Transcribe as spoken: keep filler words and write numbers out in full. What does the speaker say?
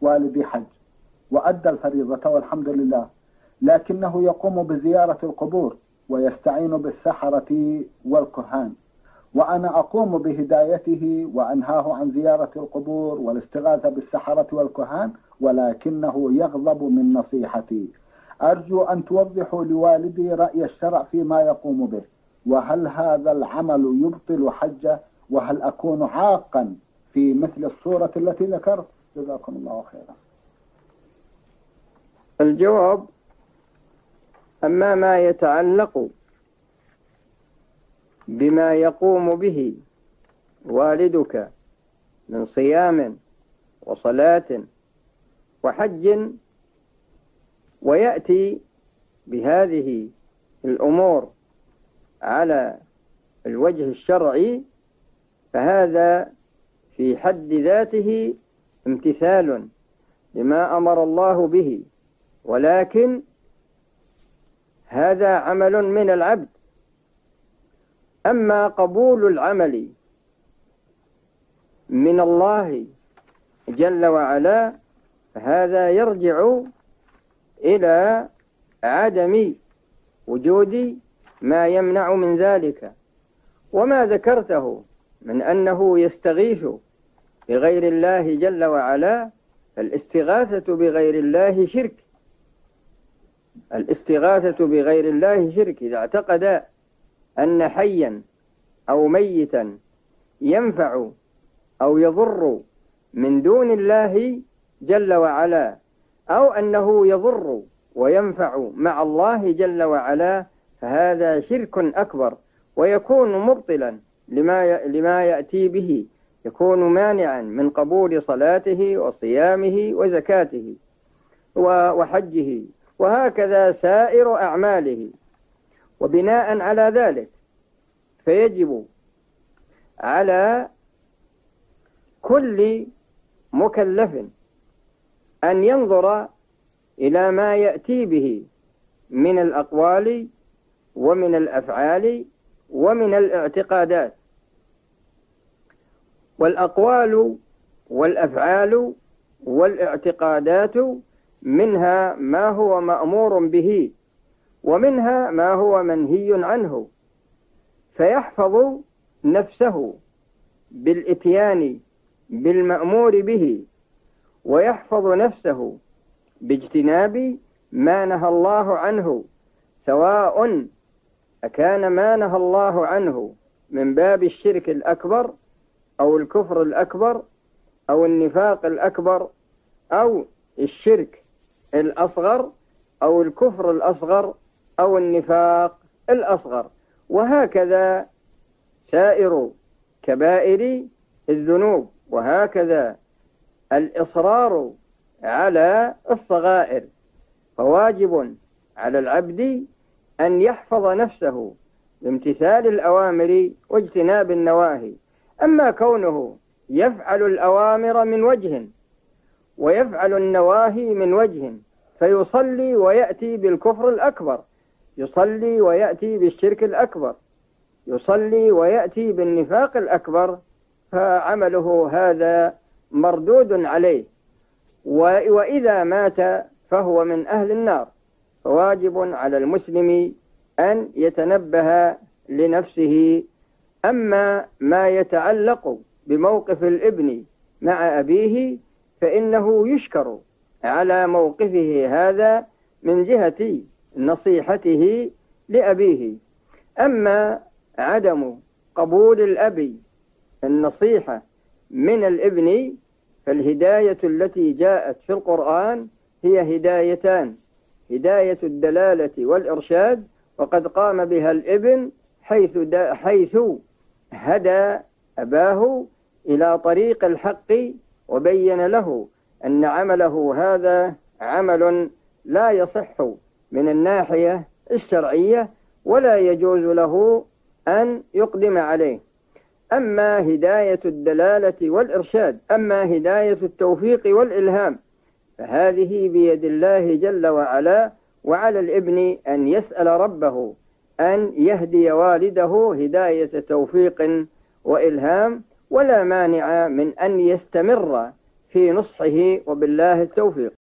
والدي حج وأدى الفريضة والحمد لله، لكنه يقوم بزيارة القبور ويستعين بالسحرة والكهان، وأنا أقوم بهدايته وأنهاه عن زيارة القبور والاستغاثة بالسحرة والكهان، ولكنه يغضب من نصيحتي. أرجو أن توضحوا لوالدي رأي الشرع فيما يقوم به، وهل هذا العمل يبطل حجه، وهل أكون عاقا في مثل الصورة التي ذكرت؟ جزاكم الله خيرا. الجواب: أما ما يتعلق بما يقوم به والدك من صيام وصلاة وحج ويأتي بهذه الأمور على الوجه الشرعي، فهذا في حد ذاته امتثال لما أمر الله به، ولكن هذا عمل من العبد. أما قبول العمل من الله جل وعلا فهذا يرجع إلى عدم وجود ما يمنع من ذلك. وما ذكرته من أنه يستغيث بغير الله جل وعلا، فالاستغاثة بغير الله شرك. الاستغاثة بغير الله شرك إذا اعتقد أن حيا أو ميتا ينفع أو يضر من دون الله جل وعلا، أو أنه يضر وينفع مع الله جل وعلا، فهذا شرك أكبر، ويكون مبطلا لما لما يأتي به، يكون مانعا من قبول صلاته وصيامه وزكاته وحجه، وهكذا سائر أعماله. وبناء على ذلك فيجب على كل مكلف أن ينظر إلى ما يأتي به من الأقوال ومن الأفعال ومن الاعتقادات. والأقوال والأفعال والاعتقادات منها ما هو مأمور به ومنها ما هو منهي عنه، فيحفظ نفسه بالإتيان بالمأمور به، ويحفظ نفسه باجتناب ما نهى الله عنه، سواء أكان ما نهى الله عنه من باب الشرك الأكبر أو الكفر الأكبر أو النفاق الأكبر أو الشرك الأصغر أو الكفر الأصغر أو النفاق الأصغر، وهكذا سائر كبائر الذنوب، وهكذا الإصرار على الصغائر. فواجب على العبد أن يحفظ نفسه بامتثال الأوامر واجتناب النواهي. أما كونه يفعل الأوامر من وجه ويفعل النواهي من وجه، فيصلي ويأتي بالكفر الأكبر، يصلي ويأتي بالشرك الأكبر، يصلي ويأتي بالنفاق الأكبر، فعمله هذا مردود عليه، وإذا مات فهو من أهل النار. فواجب على المسلم أن يتنبه لنفسه. أما ما يتعلق بموقف الابن مع أبيه فإنه يشكر على موقفه هذا من جهة نصيحته لأبيه. أما عدم قبول الأب النصيحة من الابن فالهداية التي جاءت في القرآن هي هدايتان: هداية الدلالة والإرشاد، وقد قام بها الابن حيث, حيث هدى أباه إلى طريق الحق وبين له أن عمله هذا عمل لا يصح من الناحية الشرعية ولا يجوز له أن يقدم عليه. أما هداية الدلالة والإرشاد، أما هداية التوفيق والإلهام، فهذه بيد الله جل وعلا، وعلى الابن أن يسأل ربه أن يهدي والده هداية توفيق وإلهام، ولا مانع من أن يستمر في نصحه، وبالله التوفيق.